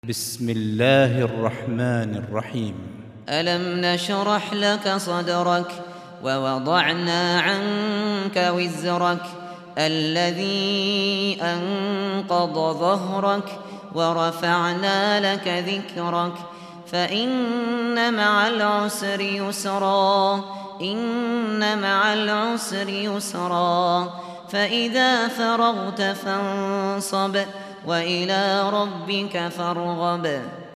بسم الله الرحمن الرحيم. ألم نشرح لك صدرك ووضعنا عنك وزرك الذي أنقض ظهرك ورفعنا لك ذكرك فإن مع العسر يسرا إن مع العسر يسرا فإذا فرغت فانصب وإلى ربك فارغب.